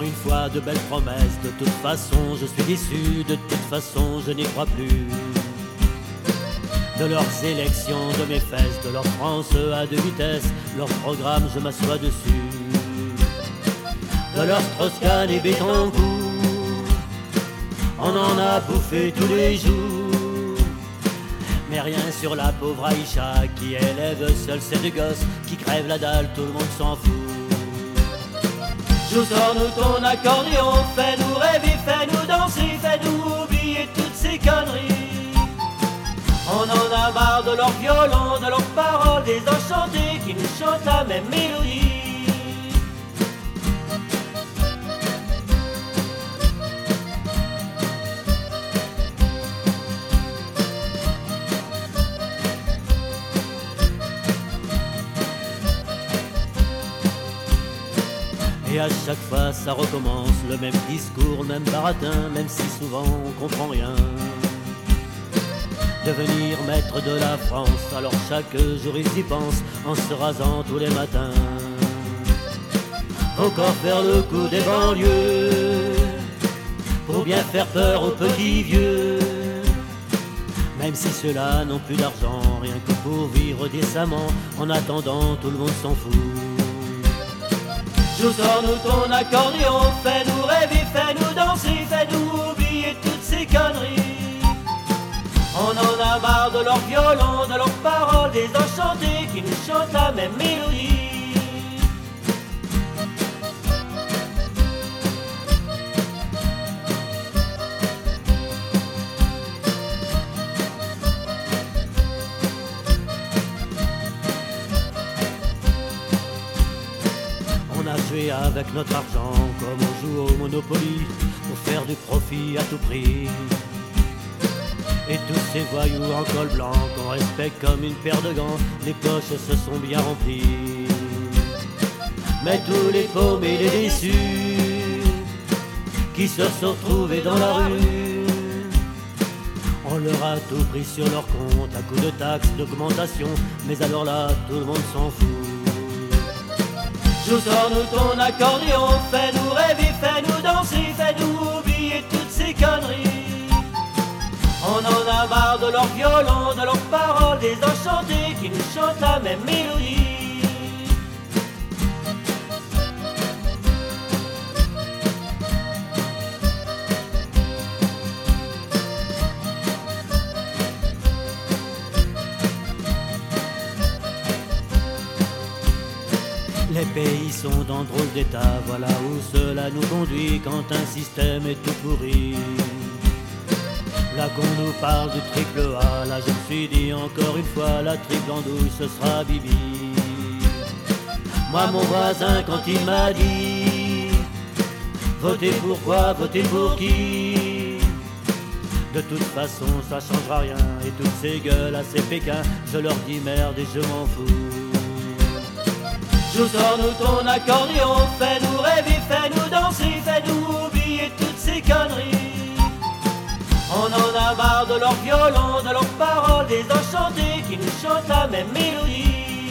une fois de belles promesses. De toute façon je suis déçu, de toute façon je n'y crois plus. De leurs élections, de mes fesses, de leur France à deux vitesses, leur programme je m'assois dessus. De leur Strauss-Kahn et Bettencourt, on en a bouffé tous les jours. Mais rien sur la pauvre Aïcha qui élève seule ses deux gosses, qui crève la dalle, tout le monde s'en fout. Joue, sors-nous ton accordéon, fais-nous rêver, fais-nous danser, fais-nous oublier toutes ces conneries. On en a marre de leurs violons, de leurs paroles désenchantées qui nous chantent la même mélodie. Et à chaque fois ça recommence, le même discours, le même baratin, même si souvent on comprend rien. Devenir maître de la France, alors chaque jour ils y pensent, en se rasant tous les matins. Encore faire le coup des banlieues, pour bien faire peur aux petits vieux. Même si ceux-là n'ont plus d'argent, rien que pour vivre décemment, en attendant tout le monde s'en fout. Joue, sors-nous ton accordéon, fais-nous rêver, fais-nous danser, fais-nous oublier toutes ces conneries. On en a marre de leurs violons, de leurs paroles désenchantées qui nous chantent la même mélodie. On a joué avec notre argent comme on joue au Monopoly, pour faire du profit à tout prix. Et tous ces voyous en col blanc qu'on respecte comme une paire de gants, les poches se sont bien remplies. Mais tous les paumés, les déçus, qui se sont retrouvés dans la rue, on leur a tout pris sur leur compte à coups de taxes, d'augmentation. Mais alors là, tout le monde s'en fout. Joue, sors-nous ton accordéon, fais-nous rêver, fais-nous danser, fais-nous oublier toutes ces conneries. On en a marre de leurs violons, de leurs paroles désenchantées qui nous chantent la même mélodie. Les pays sont dans drôle d'état, voilà où cela nous conduit quand un système est tout pourri. Là qu'on nous parle du triple A, là je me suis dit encore une fois, la triple andouille ce sera Bibi. Moi mon voisin quand il m'a dit, votez pour quoi, votez pour qui? De toute façon ça changera rien, et toutes ces gueules à ces Pékins, je leur dis merde et je m'en fous. Joue, sors-nous ton accordéon, fais-nous rêver, fais-nous danser, fais-nous oublier toutes ces conneries. On en a marre de leurs violons, de leurs paroles désenchantées qui nous chantent la même mélodie.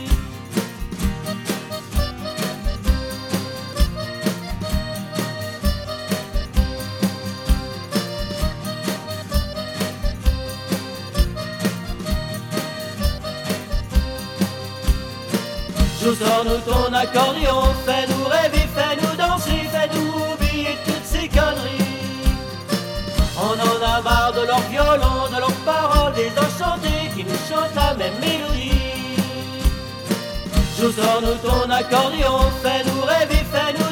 Joue, sors-nous ton accordéon, fais-nous rêver, fais-nous danser, fais-nous oublier toutes ces conneries. On en a marre de leurs violons, de leurs paroles désenchantées qui nous chantent la même mélodie. Joue, sors-nous ton accordéon, fais-nous rêver, fais-nous